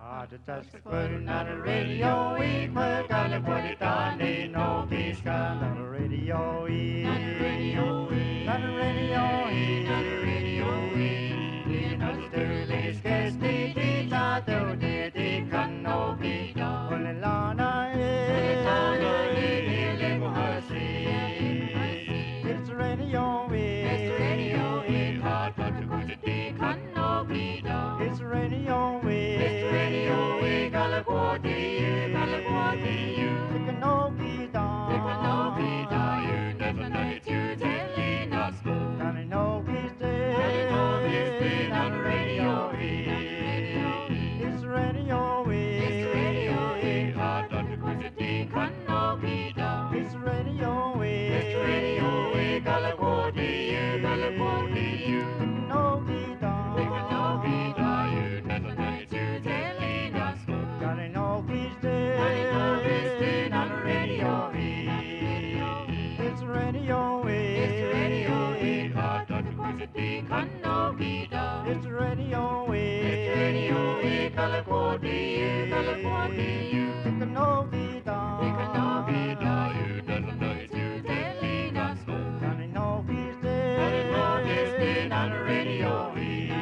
Just putting on the radio, we put on the body down in no peace, on the radio, on the radio, on the radio, on the radio, in the sterling case, the tato, the canopy, on the lana, it's the radio, it's the radio, hot, but the canopy, it's the radio, it's the radio, we got a body, you, the canopy, you never know it, you telling us, gotta know he's dead, on the radio, it's the radio, it's the radio, hot, but the canopy, it's the radio, it's the radio, we got a body, you, the canopy, you never know it, you telling us, gotta know he's dead, on the radio, it's the radio, it's the radio, hot, but the canopy, it's the radio, it's the radio, California, you, the canopy, you never know it, you telling us, gotta know he's dead, on the radio,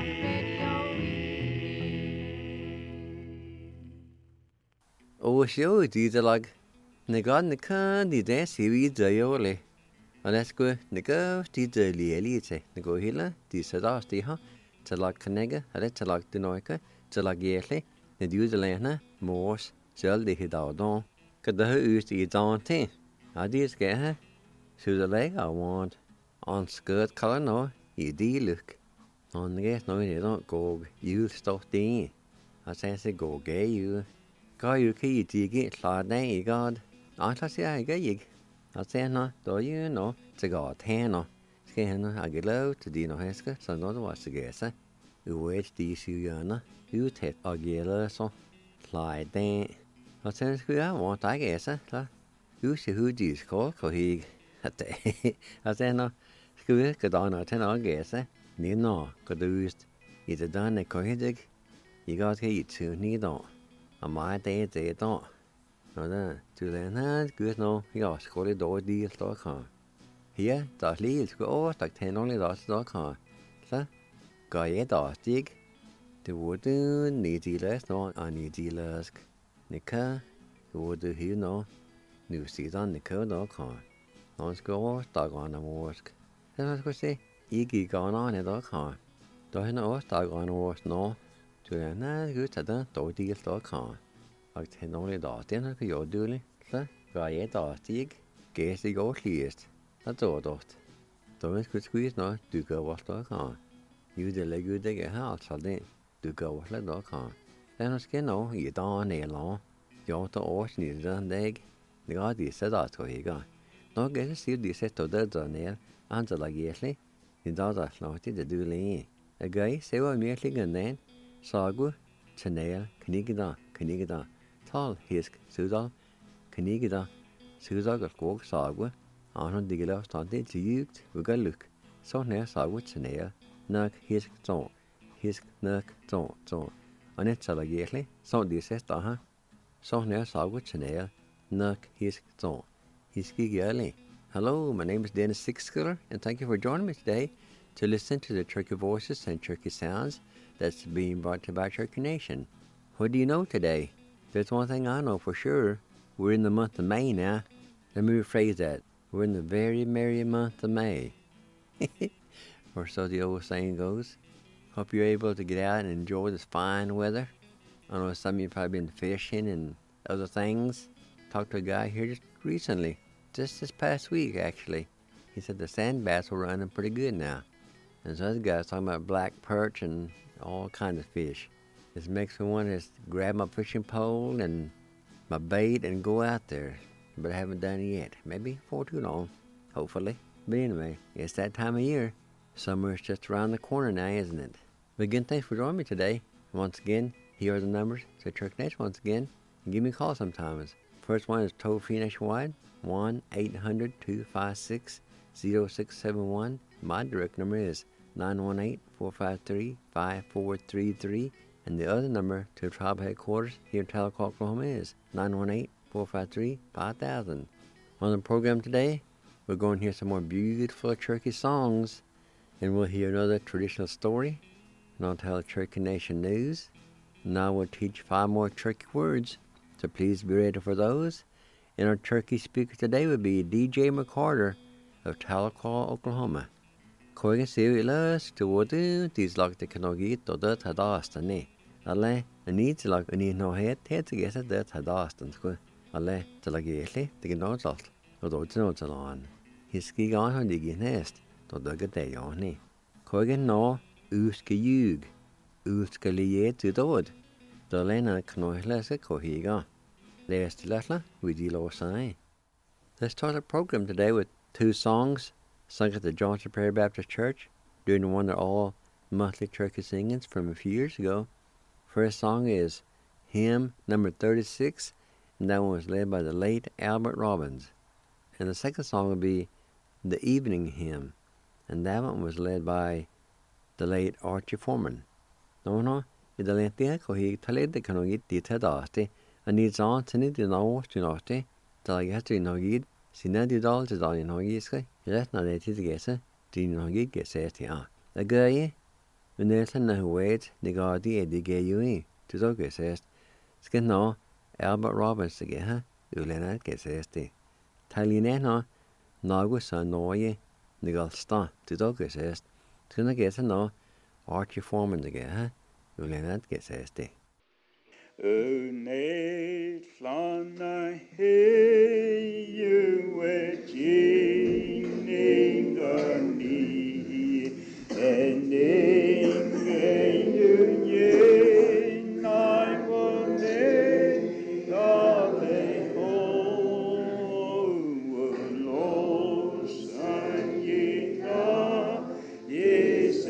Ó seo díide lag na gá na can ní dé sií daole an es go na go tí de líte na go hiile tí sa dátítha te lag cannega a te lag dunoica te lag géirla na dúd lena mós seil de hidá dá go da ús í dáte a díos gethe sú a le a bháint an scud cala nó í díluch an na gés nó í don góg dúil stoch daine a sé sa go géú Gaiú í tíigi lá na í gád antá sé a gaig a séna dóú nó te gá téna scéhanna a go le te dí nó heisca san nó bhá sa géasa uhéid dísúúna ú te a géile so lá dé a sé go a bháint a géasa le ú sé húdí scóil chohíig a séna scuúil go dána ten á géasa ní ná go dúst í a dána chohidig í gád í tú ní dá a mai dé dá nó da tú le na gús nó í á scóla dó díal dá cá hia dá líil go ó tak tenolí dá cá le ga é dá tíig de bhú ní dí leis nó a ní dí leis na cá go bhú hiú nó nu sí an na cá dá cá ná go dá gáin na mórsc le go sé íí gáin an dá cá dá hinna ó dá gáin mórs nó tú le na gús a dá díal dá cá ag tenolí dá déanana go jódúla le ga é dá tíig gés í gó líist a dódócht Dóis go scuís ná dú go bhhail dá cá Iú de leú de há sal dé dú go bhhail le dá cá Lena cin nó í dá é lá deonta ós ní an déig na gá dí sa dá go híá nó gé siú dí sé tó de néir ansa le géisla ní dá látí de dúlaí a gaid sé bh méirlí gan néin ságu tanéil cnígadá tal hiasc súdal cnígadá súdal gur cóg ságu an dig le standí tíúgt bu go luc so né ságu tanéil nach hiasc nach tó an it tal a géisla so dí sé datha so né ságu tanéil nach hiasc tó hiasci géala. Hello, my name is Dennis Sixskiller, and thank you for joining me today to listen to the Turkey Voices and Turkey Sounds that's being brought to you by Turkey Nation. What do you know today? There's one thing I know for sure. We're in the month of May now. Let me rephrase that. We're in the very merry month of May. Or so the old saying goes. Hope you're able to get out and enjoy this fine weather. I know some of you probably been fishing and other things. Talked to a guy here just recently. Just this past week, actually. He said the sand bass were running pretty good now. And so other guys talking about black perch and all kinds of fish. This makes me want to just grab my fishing pole and my bait and go out there. But I haven't done it yet. Maybe before too long, hopefully. But anyway, it's that time of year. Summer is just around the corner now, isn't it? But again, thanks for joining me today. Once again, here are the numbers to Turkey Nation once again. And give me a call sometimes. First one is toll-free nationwide. 1-800-256-0671. My direct number is 918-453-5433. And the other number to the tribe headquarters here in Tahlequah, Oklahoma is 918-453-5000. On the program today, we're going to hear some more beautiful Cherokee songs, and we'll hear another traditional story, and I'll tell Cherokee Nation news, and I will teach 5 more Cherokee words, so please be ready for those. And our Cherokee speaker today will be DJ McCarter of Tahlequah, Oklahoma. Koiga siwi las to wadu these like the Kanogit or the Tadastane. Ale, a needs like a need no head to get at the Tadastan school. Ale, to like yesly, the Gnozalt, or the Nozalan. His ski on her digging nest, to the good day on me. Koiga no, Uska Yug, Uska Liet to the wood. The Lena Knoilas a Kohiga. Last Latla, we deal sign. Let's start the program today with 2 songs sung at the Johnson Prairie Baptist Church during one of all monthly Cherokee singings from a few years ago. First song is Hymn number 36, and that one was led by the late Albert Robbins. And the second song will be The Evening Hymn, and that one was led by the late Archie Foreman. No, the late Kohi Taled the Kanogit Dita Dasti, and it's on to need to know to not the Lagaster no gid. Sina di dal to dal in hogiske, let not let it guess, din hogid guess it ya. A guy, when there's no wait, the guardi edi gay you to dog guess it. Skin no, Albert Robbins to get her, you let it guess it. Talinena, Nagus and Noye, the girl star to dog guess it. Skin guess no, Archie Foreman to get her, you let it guess it. Nate Flana, hey, you were cheating on me, and you, I will make all the whole Lord, son, ye know, yes,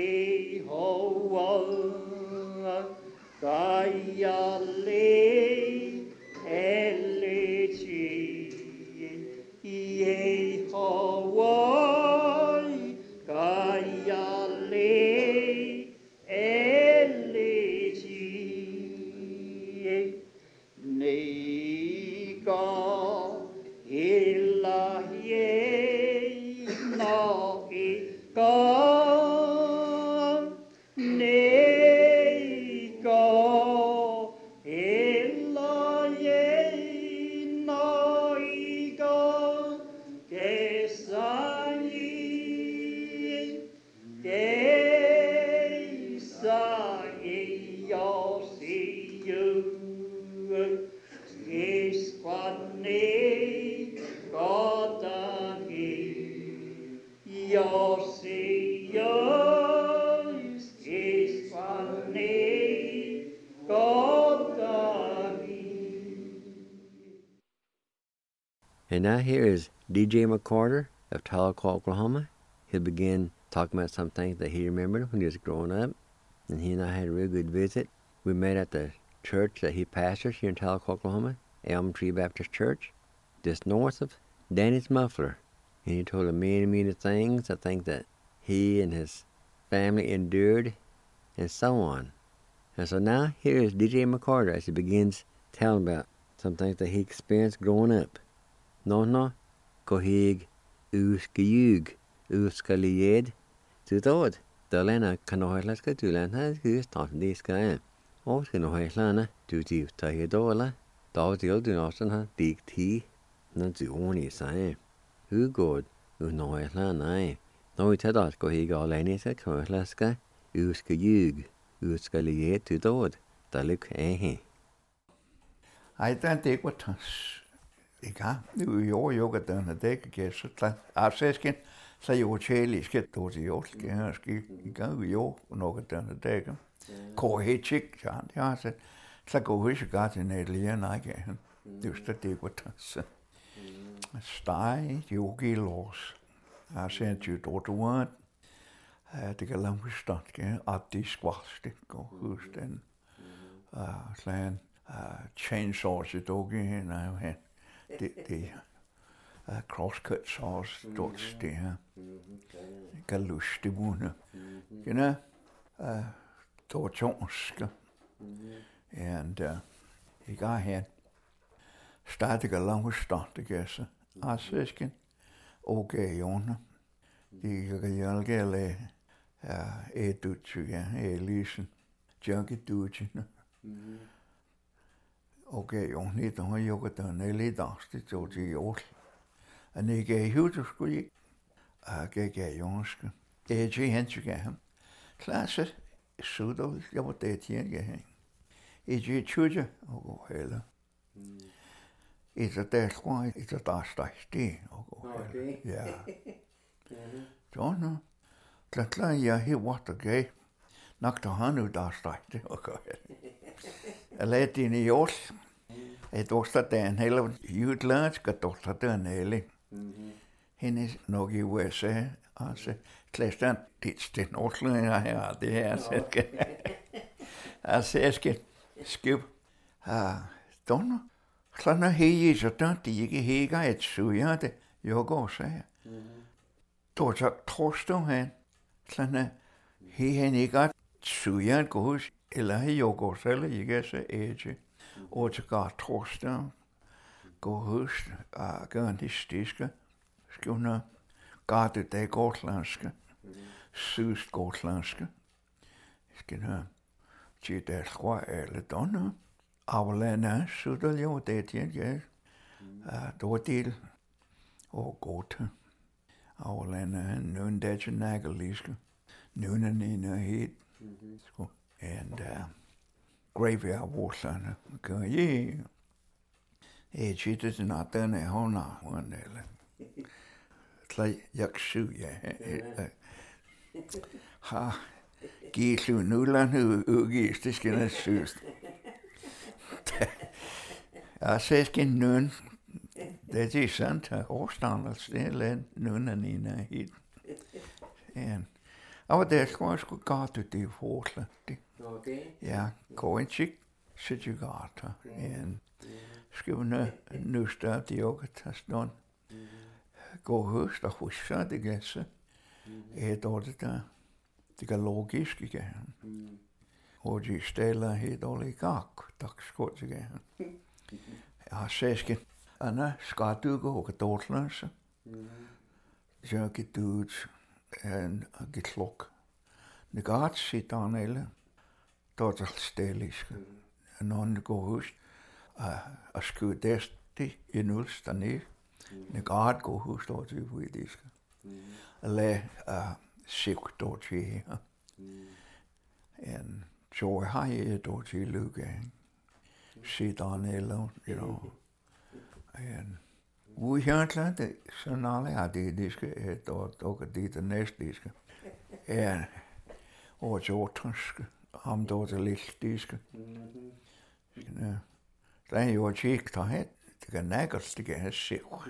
Jehovah, Gaiale, Elechi, Jehovah, Gaiale, Elechi, Nega, Ilahi, Naega, Nega, Ilahi, Naega, Kesani, Kesani, Yosiu, Esquane, Godani, Yosius, Esquane, Godani. And now here is DJ McCarter of Tahlequah, Oklahoma. He'll begin talking about some things that he remembered when he was growing up. And he and I had a real good visit. We met at the church that he pastors here in Tahlequah, Oklahoma, Elm Tree Baptist Church, just north of Danny's Muffler. And he told him many things, I think that he and his family endured, and so on. And so now here is DJ McCarter as he begins telling about some things that he experienced growing up. No, kohig, uskayug, uskalied, tutod. Dalena kanohelas ka tulana, who's talking this guy. Oh, kanohelana, tuti tahidola, dawdil do not dig tea, not to only say. Who good, unohelana. No, it had us kohig all any said kanohelaska, uskayug, uskalied tutod. Daluk eh. I don't take what Iga, nu jo den at det kan så afsæsken så jo cheli sket to jo skal ski iga jo nok den at det ko hechik ja så gå huske godt en alien ikke just det godt så stai yogi los I sent you to one det kan langt start kan at det skvast gå husk den plan chainsaws it okay now det crosscut saws dots det her galuste bunde genau torchonska and I got her started a long start to guess asisken okay on de galgale edutje elisen junkie dutje okay, on niet dan je ook dan hele dag dit zo die joh. En ik ga heel te school. Kijk jongens. Je hentje gaan. Klasse. Zo dat je wat deed hier gaan. Je chuje. Oh hele. Is het echt gewoon is het daar stie. Oh ja. John. Klaar ja hier wat oké. Nak de hanu daar stie. Okay. Let in die os. Het was dat een hele uitlaat, dat dat een hele. En is nog in USA, als het dan dit ten Oslo ja, det her så. Als jeg skip. Dan sådan her så dan de ikke hænger et suger det. Jeg går så. Då så troster han. Sådan her ikke suger går eller jeg går selv ikke så æge. Og så går troster. Gå hus gør det stiske. Skåne gør det gotlandske. Sydst gotlandske. Skal have til det skår eller donner. Aflande så der jo det jeg. Dordel og godt. Aflande nogen det nageliske. Nogen in a heat. And graveyard water. Okay. Jeg cheated in at den hånda one eller. Klei jeg syg ja. Ha. Gisu nulan ugis det skal jeg synes. Jeg siger ikke nogen. Det er sandt. Årstandels det er nogen af hit. And Og det skulle gå til det forhold. Okay. Ja, gå en chik, så du går der. En skrivende nøster, de også tager sådan. Gå høst og huske det gæsse. Et år det der. Det er logisk igen. Og de stiller helt dårligt gak. Tak skal du igen. Jeg har sagt, Anna, skal du gå og dårtløse? Så kan du en getlok. Det går at se der alle. Dat is stelisk. En dan går huis. Als je dat je nul staan neer. Dan gaat go huis dat je voor je is. Alleen zoek dat je. En zo ga je dat je lukken. Zit aan hele, you know. En hoe gaat het? Zo'n alle had die diske dat ook die de nest diske. En og zo tanske. Ham door de lichtdiske. Der er jo tjek der het. Det kan nægges, det kan have siv.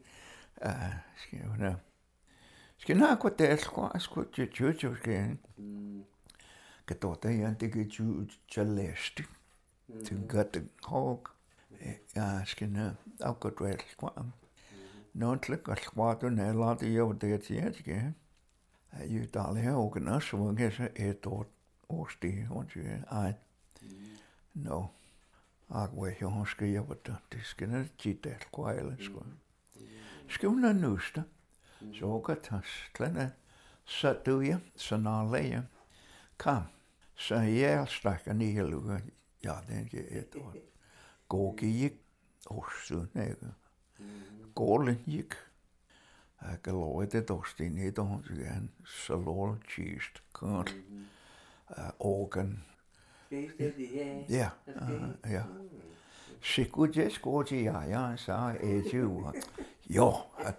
Skal nok gå der, skal til tjøtjø, skal kan dog der er det kan tjøtjø læste. Til godt det håg. Ja, skal nok afgået vel, skal Nå'n slik, og skal du næller det jo det til, skal jo der her åken også, hvor kan så et år årstig, og jeg no. Agwe jonske jobbat, det skal ikke tit der kvæle sko. Skåne nuste. Så kan tas klane. Så du ja, så nærlige. Kom. Så jeg snakker ned lukke. Ja, det er et år. Gå gik også nægge. Gålen gik. Jeg kan love det dosti ned og igen. Så lov kist. Kort. Organ. Ja, ja. Sikkert jeg skulle til jeg sagde jo. Jo,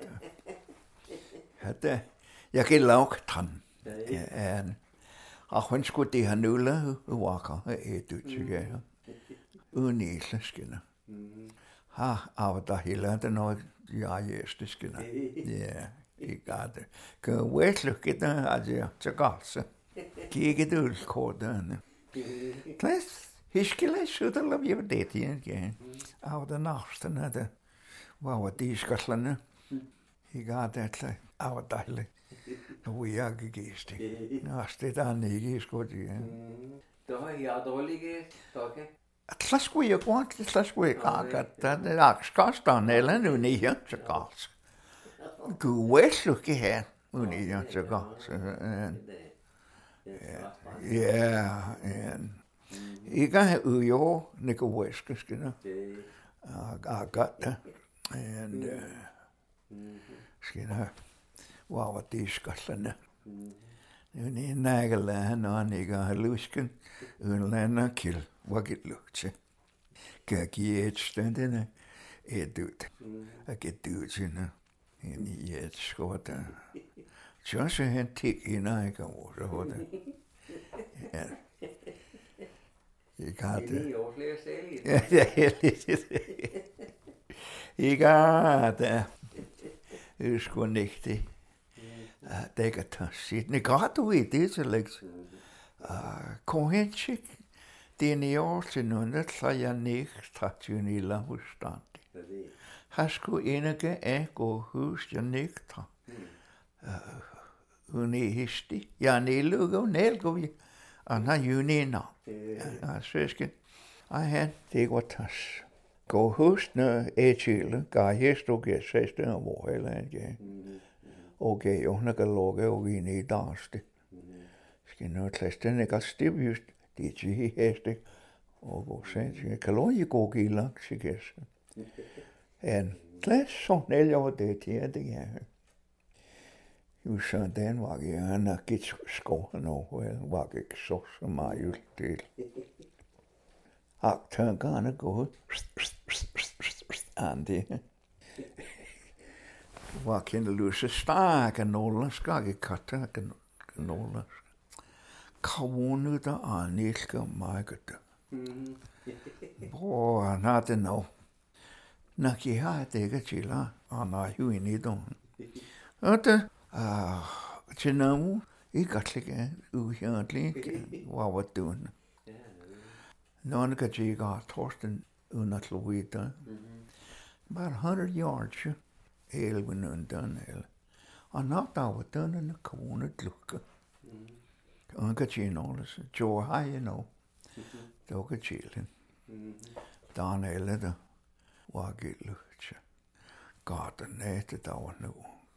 at jeg kan lave tand. Ja, og hun skulle det her nulle wakker du til jeg. Uden islæskende. Ha, af der hele det noget jeg islæskende. Ja, ikke det. Kan væslukke det altså til galse. Kigge det udkortene. Tles, hiskele sudder la vi det igen. Af den næste nede. Hvor det skalerne. I gav det af dejle. Nu jeg gæst. Næste der ikke skulle det. Der har jeg dårlige okay. Tles skulle jeg gå, tles skulle jeg at den er skastan eller nu ikke så gas. Du væslukke her. Nu ikke så gas. Ja, ikke have jo nikke væske skinner. Jeg godt det. Skinner. Wow, det skalerne. Nu er nægel han og ikke har lusken. Lander kill. Hvad get lugte. Kan give et stændende. Død. Jeg get død til nu. I et skort. Så han tik ind ikke over så hurtigt. Ja. Jeg har det. Ja, jeg har det. Jeg skulle ikke det. Det kan tage sit. Det gør du i det til lægt. Kohensik. Det er i år til noget, så jeg nægter til en lille husstand. Har sgu ikke af gå hus, jeg nægter. Hun er histi. Jeg nedlukker og nedlukker vi. Og han har jo nævner. Jeg søsken. Og han, det går tas. Gå hus, når jeg tjæle. Gør hest og gør sæste og hvor heller ikke. Okay, og hun kan lukke og vi ned i dagste. Skal nå klasse, den er godt stivjust. Det er til heste. Og gå sæt. Jeg kan lov at gå i langt, sig gæst. En klasse, så næl over det til, det er. Jo, så den var jeg nok ikke skoven over, var ikke så meget til. Aktørgerne går, Andy. Var kende løse starke nåler, skal ikke katte nåler. Kavone der anelsker mig det. Bror, han har det nu. Når jeg har det ikke til, han har jo en i dem. Og det, til nu, I got like uhjantly what doing. None of the got Torsten unat Louita. About 100 yards, ale when undone ale. I'm not that done in the corner look. Unka all this. Joe high, you know. Doga chilling. Dan ale the wagit luch. God the net that I know.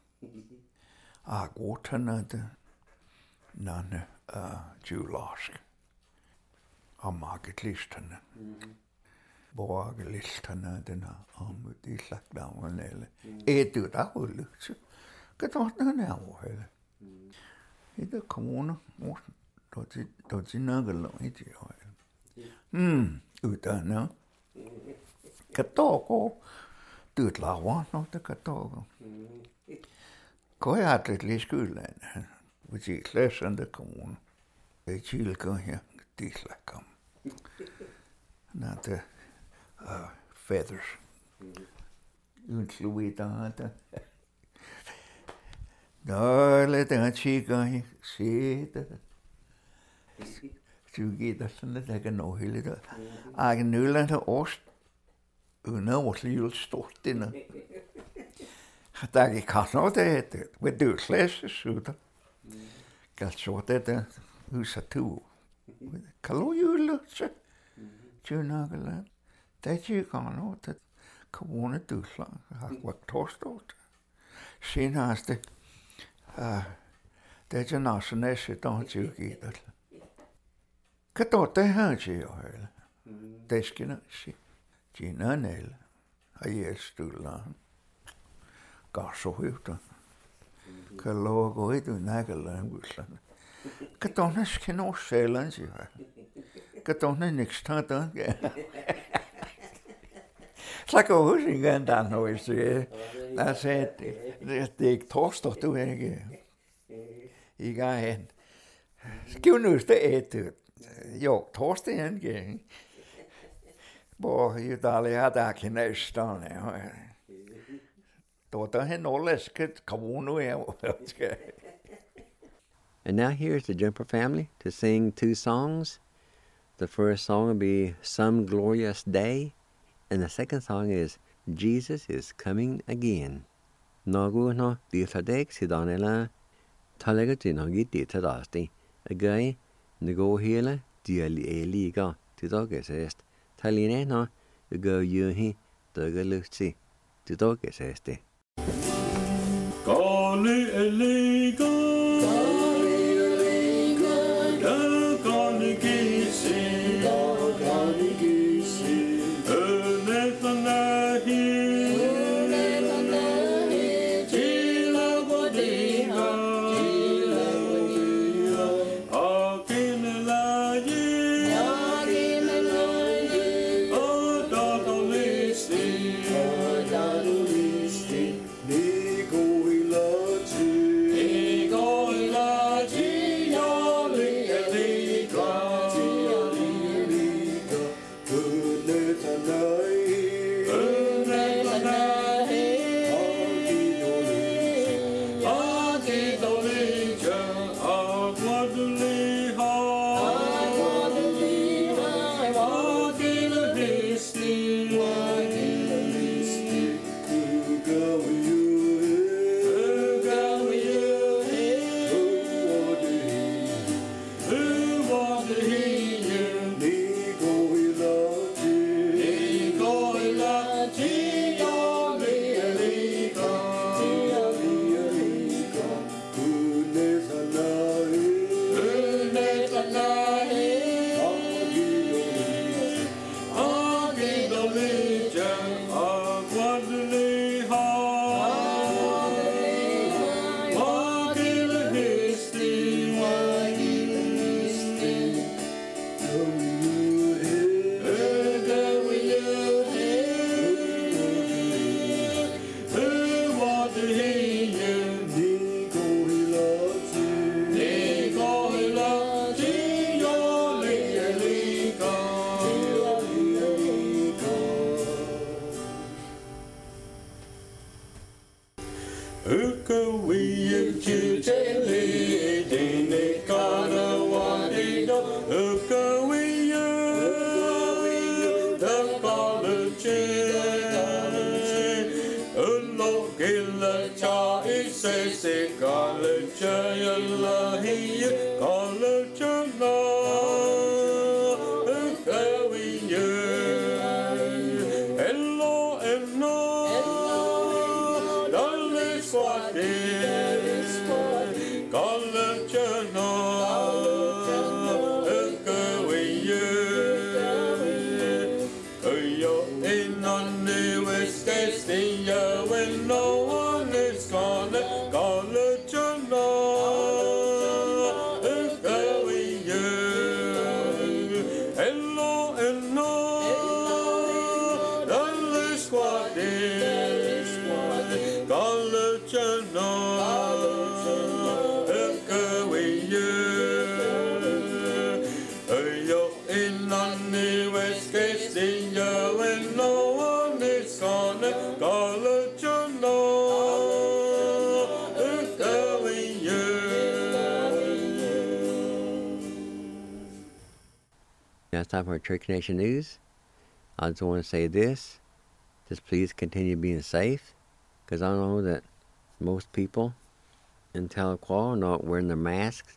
I go to another. None Julask. I market listen. Borg listen den om de slagt down eller. Du der vil så. Kan du nå nå eller. I det kommune mor. Då nok langt i. Utan nå. Kan gå. Du laver nå det kan gå. Går jeg til lige skolen. Hvis I læser den kommune. Det chilker her. De slagter. Not the feathers. Incluida. No, let the chica see that. To get us and let I know he I can know that ost. You know what little stort in it. I can't know that. We do slash shooter. Got short at the who's a two. Kallo you look. Tjunagelen. Det je kan nog dat gewone toeslag. Wat torstot. Zien als de dat je nationale dan je giet. Kato te haje jo. Deskina si. Gina nel. Hij stulan. Gaso huta. Kallo go itu nagelen buslan. Kato neskino selan si. Katonne niks dan. Slakker hussing en dan nog eens. Dat zei ik torstig toen ik ga hen. Skiv nu det eten. Jo, torstig en. Bo je dali had daar geen neus staan. Tot dan hen alles gewoon nu. And now here's the Jumper family to sing 2 songs. The first song will be Some Glorious Day, and the second song is Jesus is Coming Again. Nagu no ditadek sidanela talega no git ditadasti. Agay nego hele diali eliga tidogesest. Taline no go yuhi dogaluchi tidogesesti. Kali eliga Nico, we love you. Now it's time for Church Nation News. I just want to say this. Just please continue being safe. Because I know that most people in Tahlequah are not wearing their masks.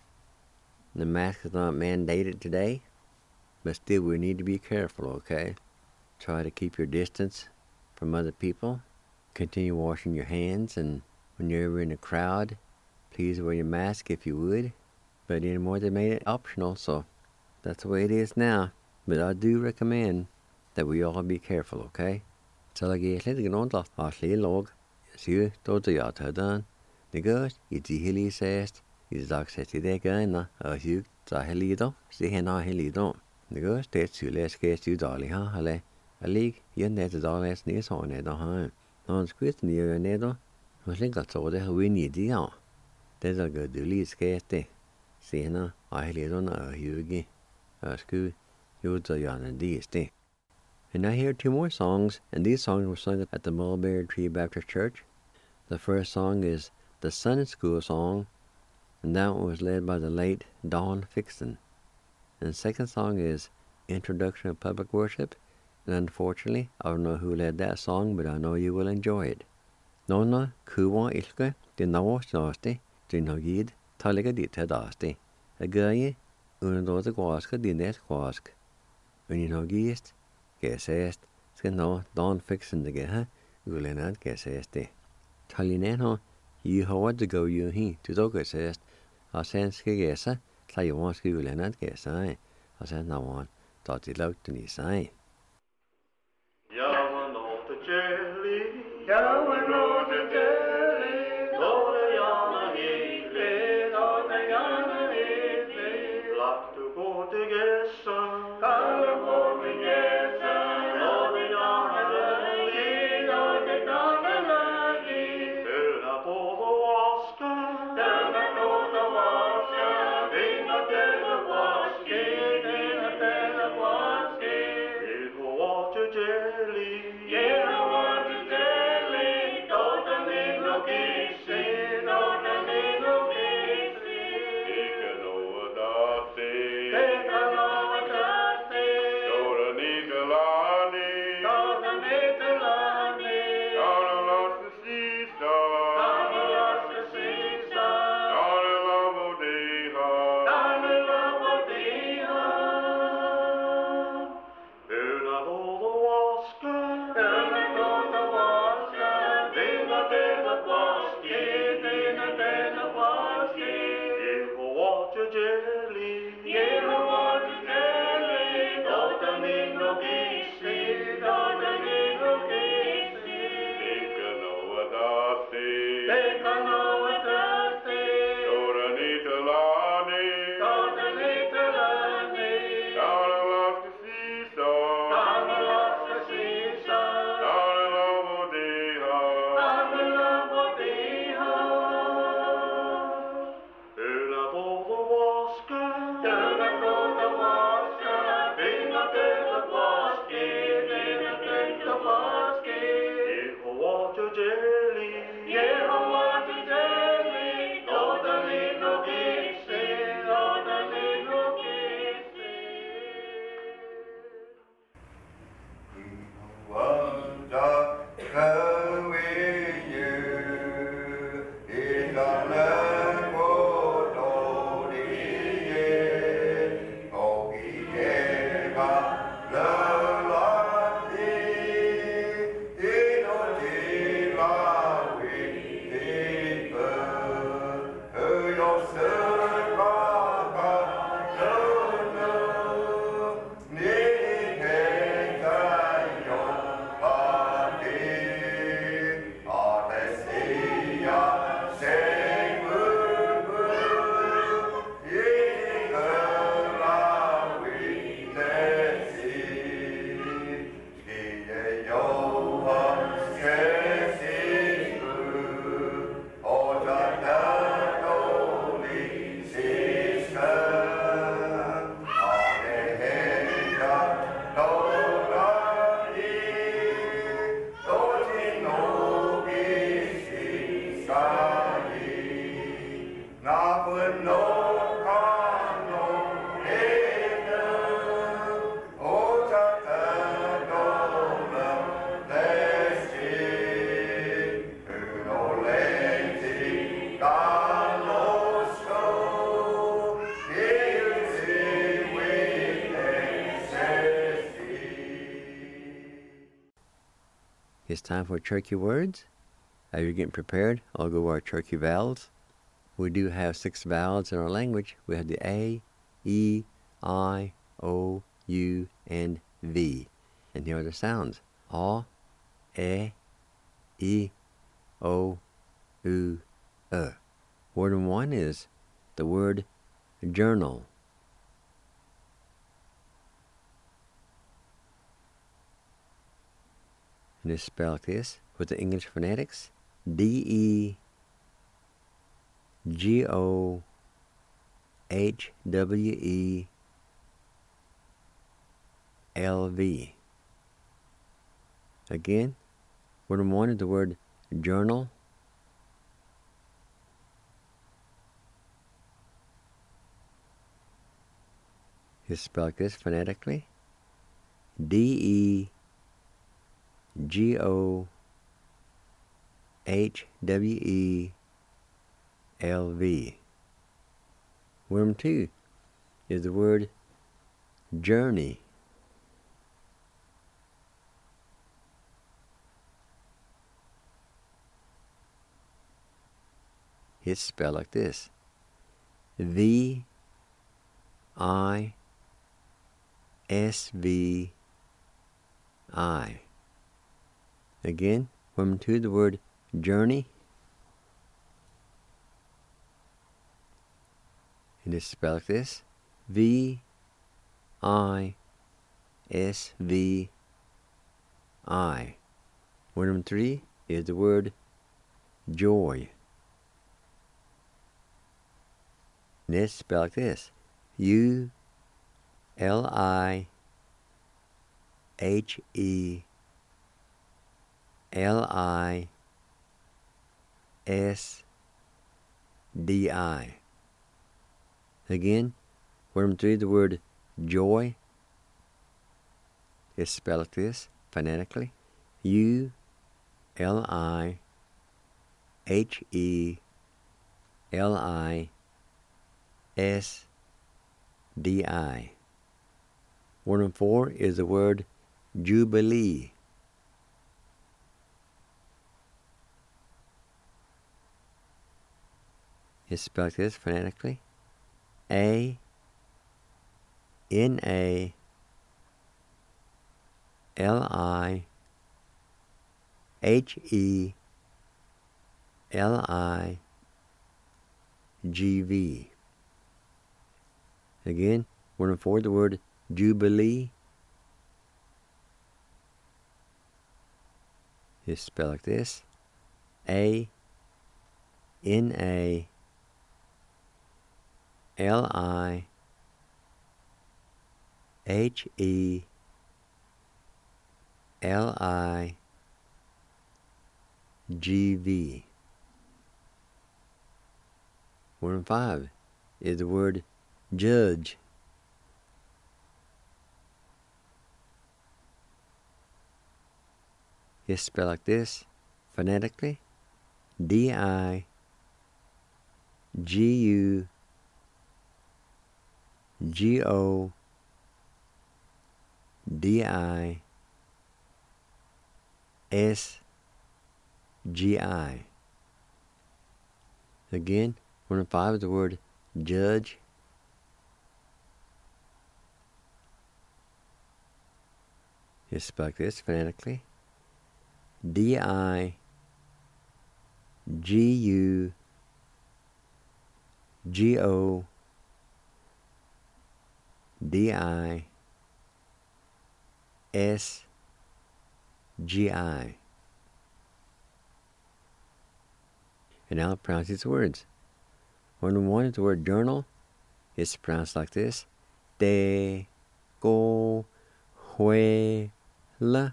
The mask is not mandated today. But still, we need to be careful, okay? Try to keep your distance from other people. Continue washing your hands. And when you're ever in a crowd, please wear your mask if you would. But anymore, they made it optional, so that's the way it is now. But I do recommend that we all be careful, okay? So I guess let's get on to our log. Sure, those are your turn. The girls, it's the hilly says, it's like says the again, you, the helido, see him on helido. The girls, that's you, let's get you, dolly, huh? A league, you're net the dollars near on it, huh? Non squid near a needle, was like a soda who we need the hour. There's a good lead scarce. See him, I helido, you again. School, you're the young and these day. And I hear two more songs, and these songs were sung at the Mulberry Tree Baptist Church. The first song is the Sunday School song, and that one was led by the late Don Fixon. And the second song is Introduction of Public Worship, and unfortunately, I don't know who led that song, but I know you will enjoy it. Nonna kuwa ilke, the nawas naste, the nogid, taliga dit hedaste. A guy, undoze quaska, the net quask. When you know geest, Gesest, no Don Fixin the geha, Ulenad Geseste. Talineno, you how to go you he to the Gesest, I send Skegesa, tell you want Ulenad Gesai, I send no one, thought it looked to me sign. Yawan of the jelly, Yawan of the jelly, no the Yana Healy, no the Yana Healy, like to go to Gessa, go to Gessa. It's time for Cherokee words. As you're getting prepared, I'll go over our Cherokee vowels. We do have 6 vowels in our language. We have the A, E, I, O, U, and V. And here are the sounds. A, E, O, U, Word number 1 is the word journal. And it's spelled like this with the English phonetics. D-E-G-O-H-W-E-L-V. Again, word number 1 is the word journal. It's spelled like this phonetically. D-E-G-O-H-W-E-L-V. Word number 2 is the word journey. It's spelled like this. V-I-S-V-I. Again, word number 2, the word journey. And it's spelled like this. V-I-S-V-I. Word number 3 is the word joy. And it's spelled like this. U-L-I-H-E-L-I-S-D-I. Again, word number 3, the word joy. It's spelled like this, phonetically. U-L-I-H-E-L-I-S-D-I. Word number 4 is the word jubilee. It's spelled like this phonetically. A-N-A-L-I-H-E-L-I-G-V. Again, word number 4, the word jubilee. It's spelled like this. A-N-A-L-I-H-E-L-I-G-V. Word number 5 is the word judge. It's spelled like this, phonetically. D-I-G-U-G-O-D-I-S-G-I. Again, word number 5 is the word judge. It's spelled like this, phonetically. D-I-G-U-G-O-D-I-S-G-I. And now pronounce these words. Word number 1 is the word journal. It's pronounced like this. Te-ko-hue-la.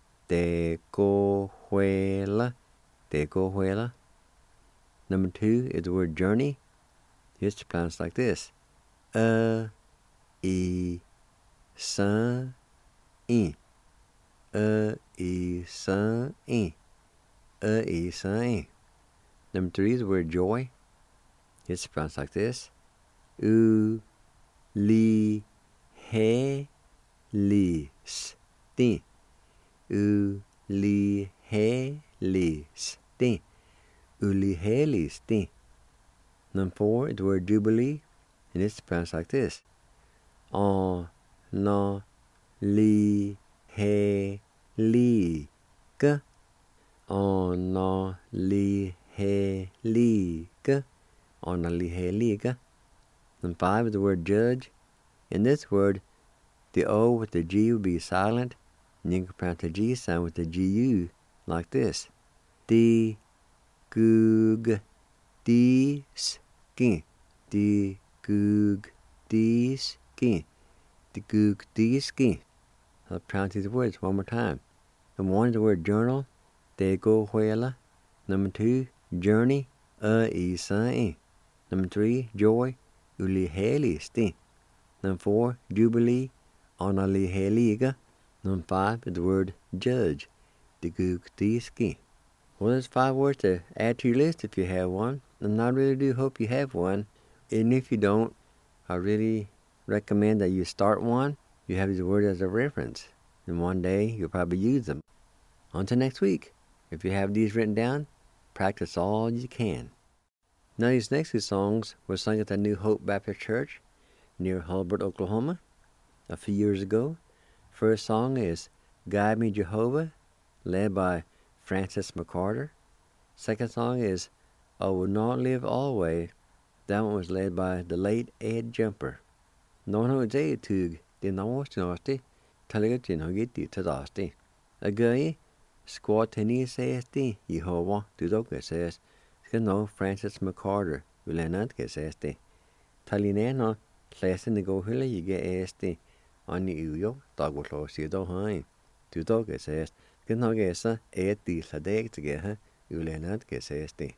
Tecojuela. Tecojuela. Number 2 is the word journey. It's pronounced like this. A-E-san-I. A-E-san-I. A-E-san-I. Number 3 is the word joy. It's pronounced like this. U-li-he-li-sti. U-li-he-li-sti. Uliheliste. Uliheliste. Number 4 is the word jubilee, and it's pronounced like this. On na li he li ga. On na li he li ga. On na li he li ga. Number 5 is the word judge. In this word, the O with the G will be silent, and you can pronounce the G sound with the GU like this. D, goog, D, skin. D, goog, D, skin. D, goog, D, skin. I'll pronounce these words one more time. Number 1 is the word journal. De go huela. Number 2, journey. I. Number 3, joy. Uliheliste. Number 4, jubilee. Onaliheliga. Number 5 is the word judge. Digugdiski. Well, there's 5 words to add to your list if you have one, and I really do hope you have one. And if you don't, I really recommend that you start one. You have these words as a reference, and one day you'll probably use them. Until next week, if you have these written down, practice all you can. Now, these next 2 songs were sung at the New Hope Baptist Church near Hulbert, Oklahoma, a few years ago. First song is Guide Me Jehovah, led by Francis McCarter. Second song is I Will Not Live Always. That one was led by the late Ed Jumper. No one would say to the Nawashi, Talagat in Hogiti Tadasti. A guy, squat tennis says the Yehovah to Doga says, no Francis McCarter, Ulanat says the Talinano, Classing the go hilla you get este on the Uyo, dog will close you do high. To Doga says, can no guess a the Sadek to get her, Ulanat says the.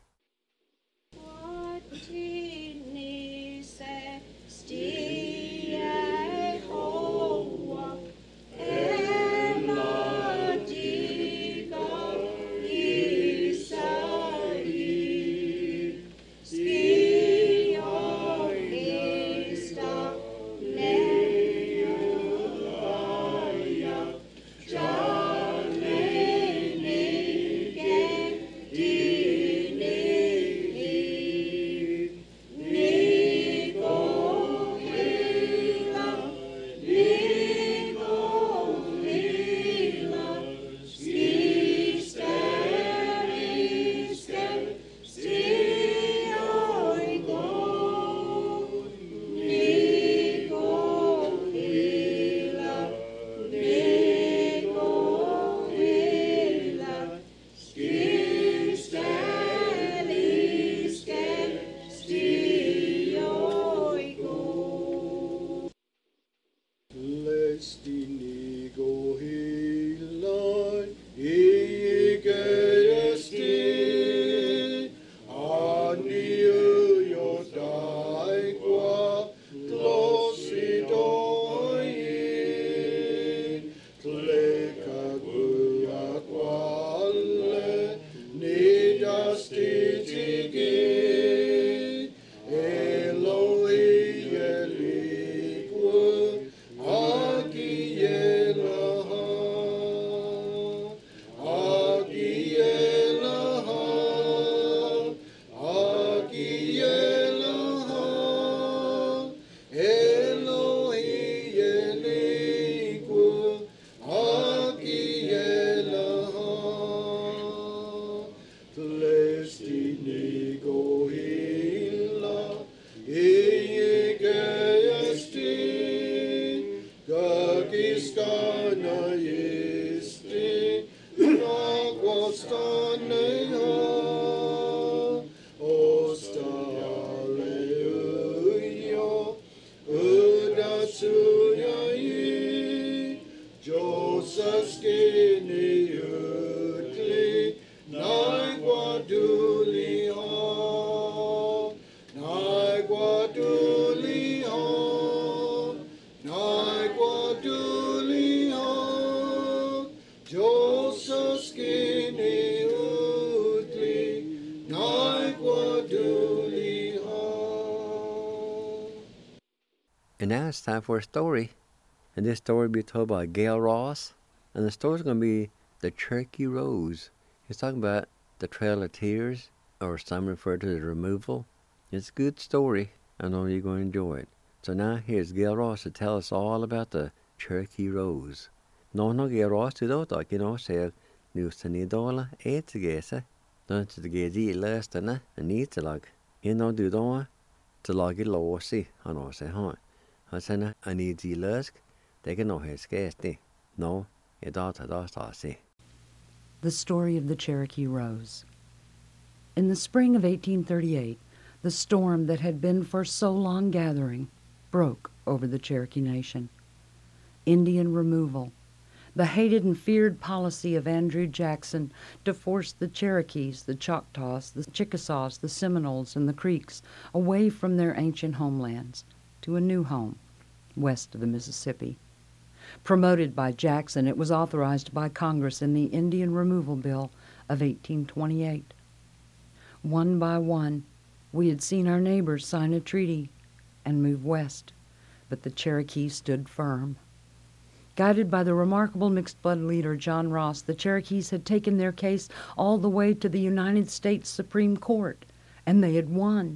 And now it's time for a story. And this story will be told by Gail Ross. And the story is going to be The Turkey Rose. He's talking about the Trail of Tears, or some refer to the removal. It's a good story. I know you're going to enjoy it. So now here's Gail Ross to tell us all about the Cherokee Rose. No Gail Ross to do that, say, news to need all eight to guess, don't to get the last and need to log. Do don't to log it low, see, I know, say, I said, I need the last, they can know his guess, no, it ought to see. The story of the Cherokee Rose. In the spring of 1838, the storm that had been for so long gathering broke over the Cherokee Nation. Indian removal, the hated and feared policy of Andrew Jackson to force the Cherokees, the Choctaws, the Chickasaws, the Seminoles, and the Creeks away from their ancient homelands to a new home west of the Mississippi. Promoted by Jackson, it was authorized by Congress in the Indian Removal Bill of 1828. One by one, we had seen our neighbors sign a treaty and move west, but the Cherokee stood firm. Guided by the remarkable mixed-blood leader John Ross, the Cherokees had taken their case all the way to the United States Supreme Court, and they had won.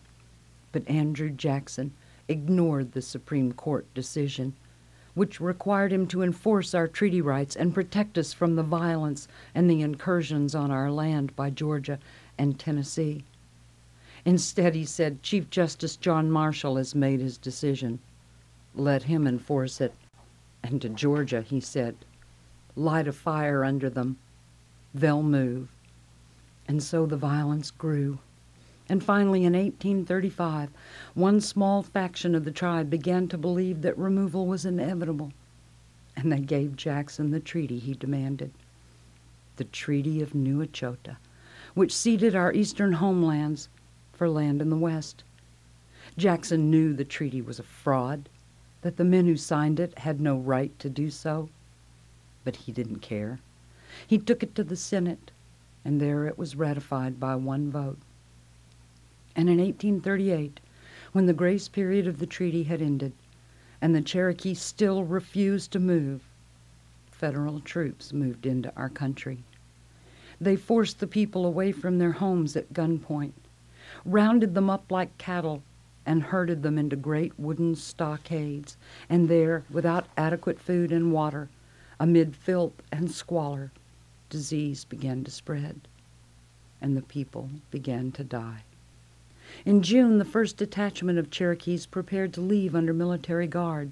But Andrew Jackson ignored the Supreme Court decision, which required him to enforce our treaty rights and protect us from the violence and the incursions on our land by Georgia and Tennessee. Instead, he said, Chief Justice John Marshall has made his decision. Let him enforce it. And to Georgia, he said, light a fire under them. They'll move. And so the violence grew. And finally, in 1835, one small faction of the tribe began to believe that removal was inevitable, and they gave Jackson the treaty he demanded, the Treaty of New Echota, which ceded our eastern homelands for land in the west. Jackson knew the treaty was a fraud, that the men who signed it had no right to do so, but he didn't care. He took it to the Senate, and there it was ratified by one vote. And in 1838, when the grace period of the treaty had ended, and the Cherokee still refused to move, federal troops moved into our country. They forced the people away from their homes at gunpoint, rounded them up like cattle, and herded them into great wooden stockades, and there, without adequate food and water, amid filth and squalor, disease began to spread, and the people began to die. In June, the first detachment of Cherokees prepared to leave under military guard.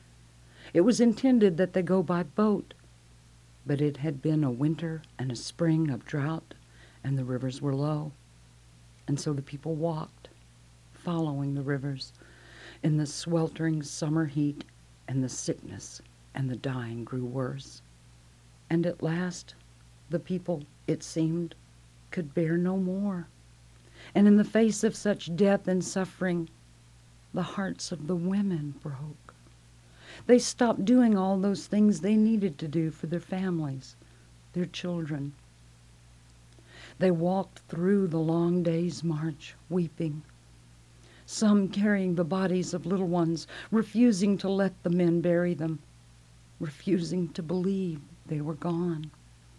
It was intended that they go by boat, but it had been a winter and a spring of drought, and the rivers were low. And so the people walked, following the rivers, in the sweltering summer heat, and the sickness and the dying grew worse. And at last, the people, it seemed, could bear no more. And in the face of such death and suffering, the hearts of the women broke. They stopped doing all those things they needed to do for their families, their children. They walked through the long day's march, weeping, some carrying the bodies of little ones, refusing to let the men bury them, refusing to believe they were gone.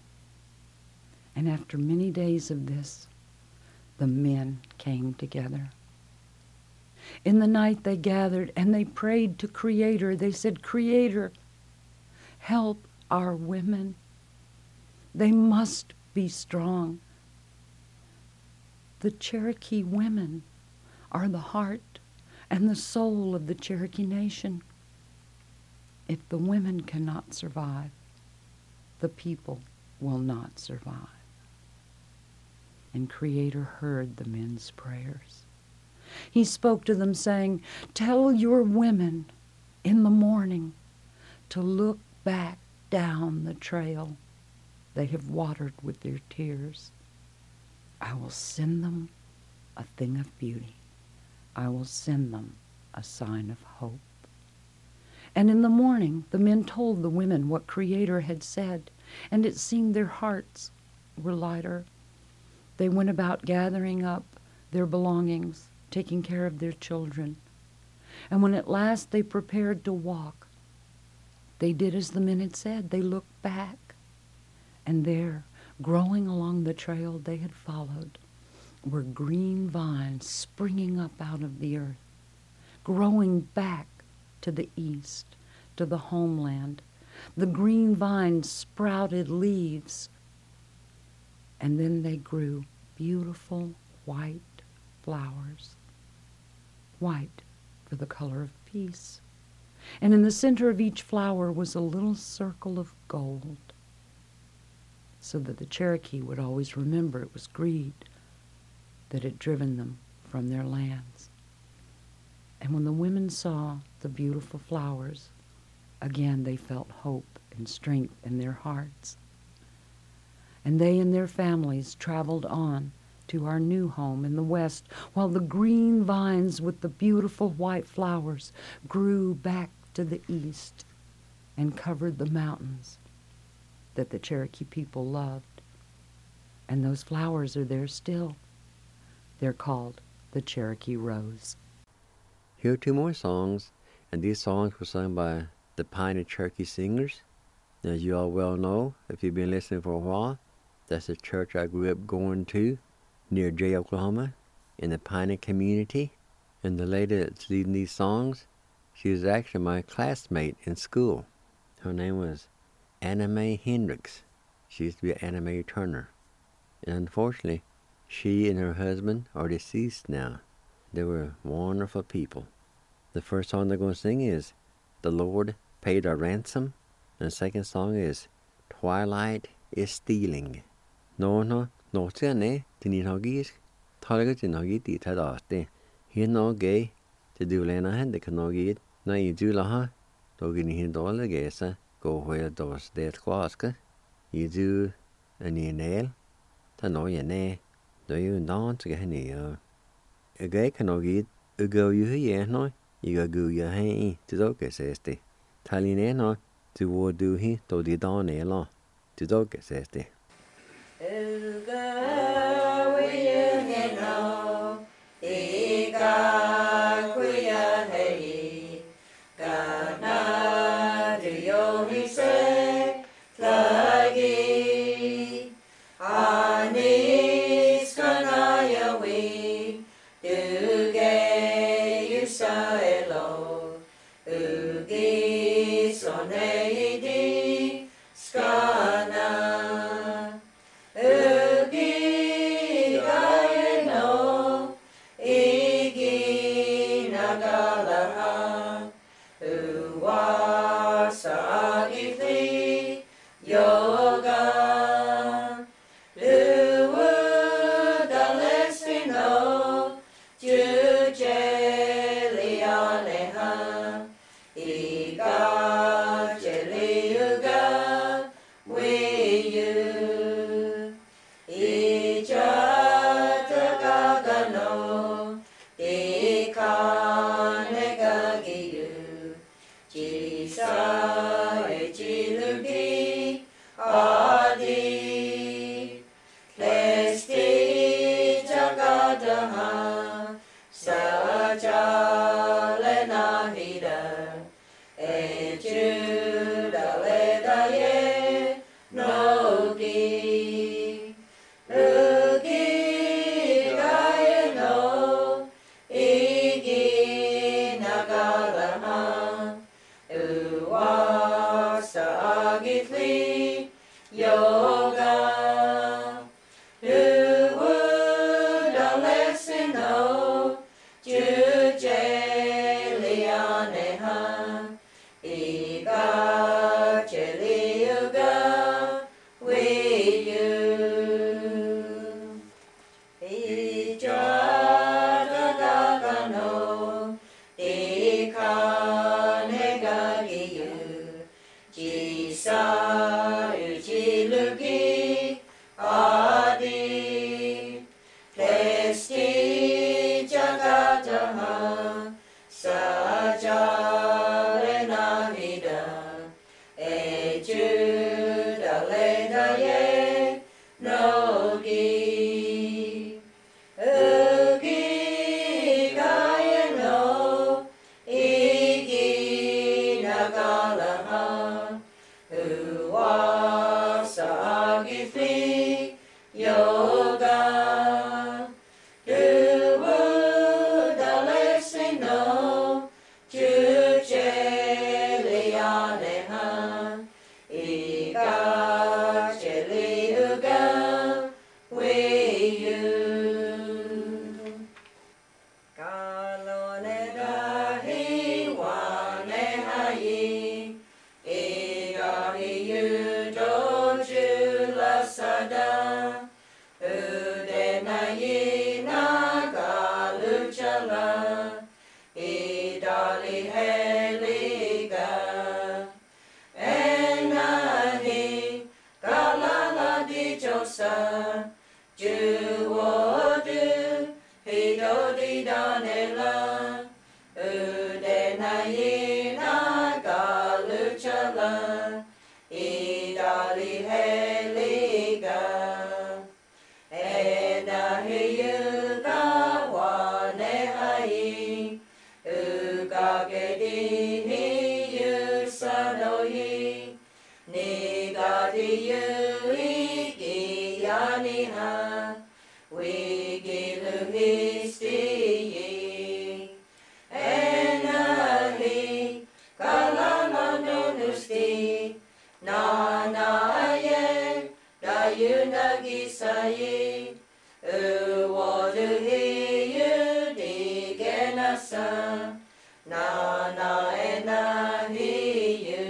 And after many days of this, the men came together. In the night they gathered and they prayed to Creator. They said, Creator, help our women. They must be strong. The Cherokee women are the heart and the soul of the Cherokee Nation. If the women cannot survive, the people will not survive. And Creator heard the men's prayers. He spoke to them saying, tell your women in the morning to look back down the trail they have watered with their tears. I will send them a thing of beauty. I will send them a sign of hope. And in the morning, the men told the women what Creator had said, and it seemed their hearts were lighter. They went about gathering up their belongings, taking care of their children. And when at last they prepared to walk, they did as the men had said. They looked back, and there, Growing along the trail they had followed were green vines springing up out of the earth, growing back to the east, to the homeland. The green vines sprouted leaves, and then they grew beautiful white flowers, white for the color of peace. And in the center of each flower was a little circle of gold, so that the Cherokee would always remember it was greed that had driven them from their lands. And when the women saw the beautiful flowers, again they felt hope and strength in their hearts. And they and their families traveled on to our new home in the west, while the green vines with the beautiful white flowers grew back to the east and covered the mountains that the Cherokee people loved. And those flowers are there still. They're called the Cherokee Rose. Here are two more songs, and these songs were sung by the Piney Cherokee Singers. As you all well know, if you've been listening for a while, that's the church I grew up going to near Jay, Oklahoma, in the Piney community. And the lady that's leading these songs, she was actually my classmate in school. Her name was Anna Mae Hendricks. She used to be Anna Mae Turner. And unfortunately, she and her husband are deceased now. They were wonderful people. The first song they're going to sing is The Lord Paid a Ransom. And the second song is Twilight is Stealing. No, tine, tinihogis, targatinhogi titadaste. Here no gay, to do lena hand the canogid, na you do laha, dogin hindola gesa, go where those dead quaska. You do a nail, tano yane, do you dance again? A gay canogid, a go you here no, you go your hay to dogas este. Taline no, to what do he, to the dawn ela, to dogas este. Who was a Niga di yuiki yaniha, wiki luhisti enahi, kalana nunusti, na ye, da yunagi sayi, uwaduhi yudi genasa, na enahi yu.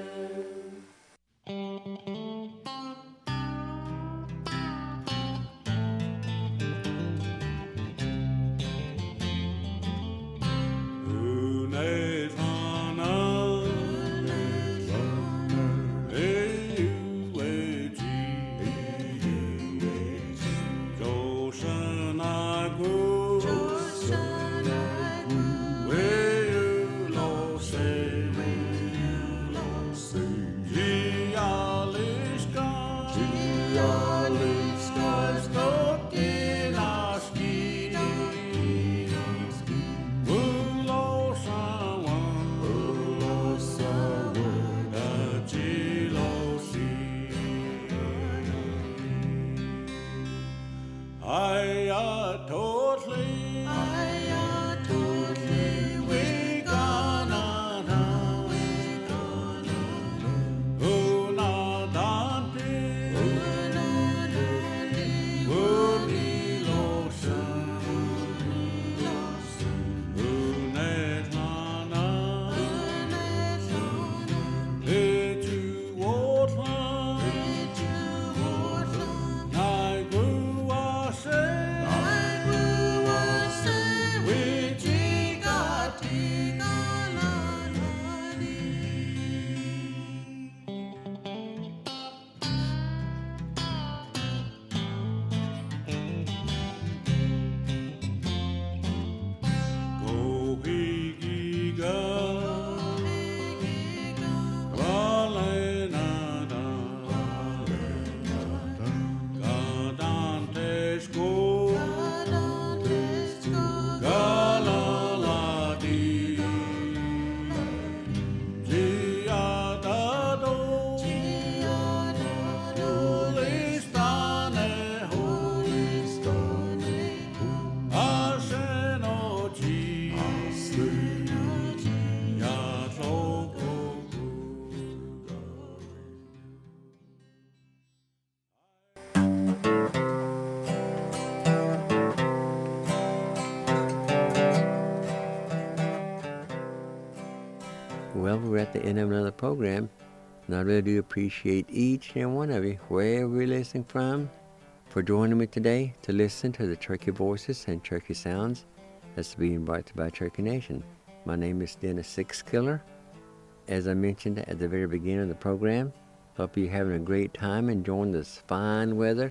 Well, we're at the end of another program, and I really do appreciate each and one of you, wherever you're listening from, for joining me today to listen to the Cherokee Voices and Cherokee Sounds that's being brought to you by Cherokee Nation. My name is Dennis Sixkiller. As I mentioned at the very beginning of the program, hope you're having a great time enjoying this fine weather.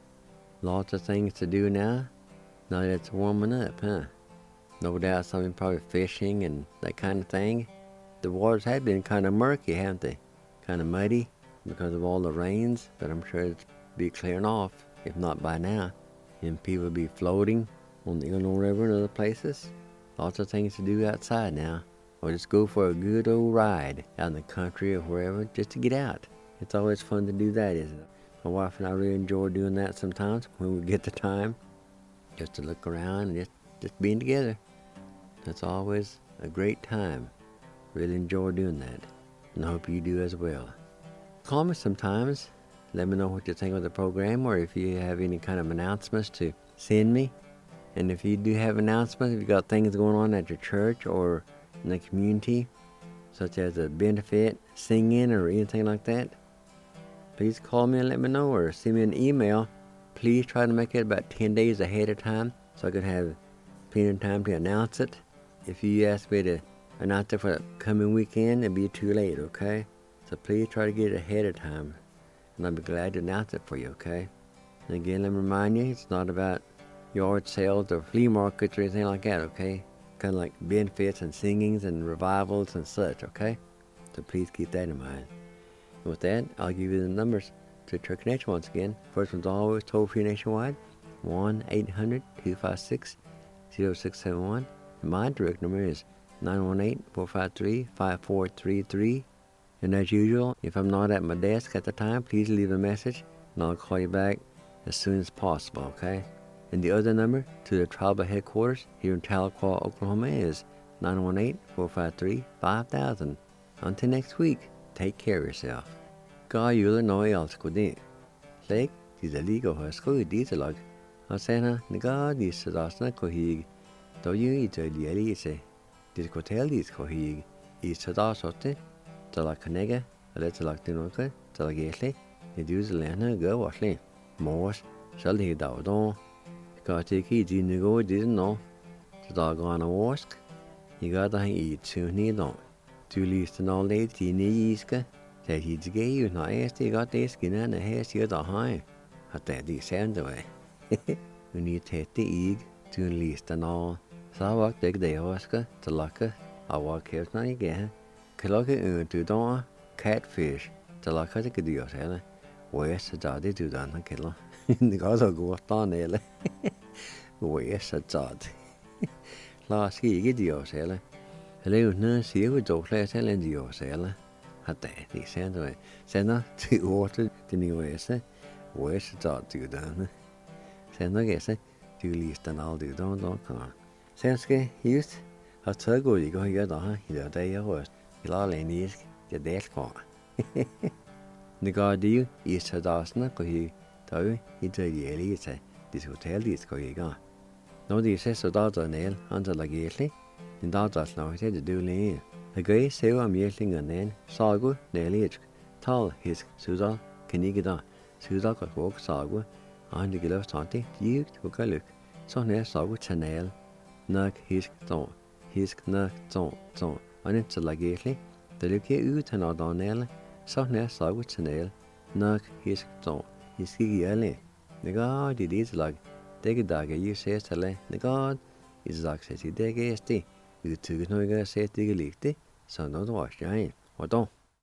Lots of things to do now that it's warming up, huh? No doubt some of you probably fishing and that kind of thing. The waters have been kind of murky, haven't they? Kind of muddy because of all the rains, but I'm sure it'll be clearing off, if not by now. And people will be floating on the Illinois River and other places. Lots of things to do outside now. Or just go for a good old ride out in the country or wherever, just to get out. It's always fun to do that, isn't it? My wife and I really enjoy doing that sometimes when we get the time, just to look around and just being together. That's always a great time. Really enjoy doing that, and I hope you do as well. Call me sometimes. Let me know what you think of the program, or if you have any kind of announcements to send me. And if you do have announcements, if you got things going on at your church or in the community, such as a benefit, singing, or anything like that, please call me and let me know, or send me an email. Please try to make it about 10 days ahead of time so I can have plenty of time to announce it. If you ask me to announce it for the coming weekend, it'll be too late, okay? So please try to get it ahead of time, and I'll be glad to announce it for you, okay? And again, let me remind you, it's not about yard sales or flea markets or anything like that, okay? Kind of like benefits and singings and revivals and such, okay? So please keep that in mind. And with that, I'll give you the numbers to Cherokee Nation once again. First one's always toll-free nationwide, 1-800-256-0671. And my direct number is 918-453-5433. And as usual, if I'm not at my desk at the time, please leave a message and I'll call you back as soon as possible, okay? And the other number to the tribal headquarters here in Tahlequah, Oklahoma is 918-453-5000. Until next week, take care of yourself. God, you'll know else good day. Like, the legal has good detail. I'll say, Naga, this is us not cohig. Do you eat a lielise? This hotel is cohig. Is to us, till I connect, a little like the noka, till I get it. The dues learner go washly. Morse, shall he down don? Got take it in the go, didn't know. The dog on a wask. You got to eat soon, he don't. To least an old lady in the easka. Said he'd gay you, not asked he got the skin and a hair the other high. At that, he sound away. When you take the egg to least an all. So I walk the day, Oscar, to luck I walk here now again. Kalaka to don catfish, to luck I could do yourself. Where's the daddy to done a killer? The gods are go down there. Where's the dad? Last he get yourself. Hello, nurse here with dog last and yourself. At that, he sent away. Send her to water the new essay. Where's the dad to done? Send her guess it to least an all do don't come. Senske used a turgo you go here, the day of worst. You'll all in the death car. The guard you is a dasna, go he, though it's a yearly, this hotel is going on. No, the says a daughter nail until like yearly, and daughters now said the duly. The gray sail am yelling and then sago, nearly tall his Susan, can you get on? Susan got walk sago, and the glove tanty, you took a look. So near sago channel, knock his don't, his knock don't, and it's a lagely, the look out and out on nail, so near sago channel, knock his don't, his yelling. The god it is like, take a dagger, you say, the god is like, says he, dig a you took no say, dig a lick, so not wash your hand, or don't.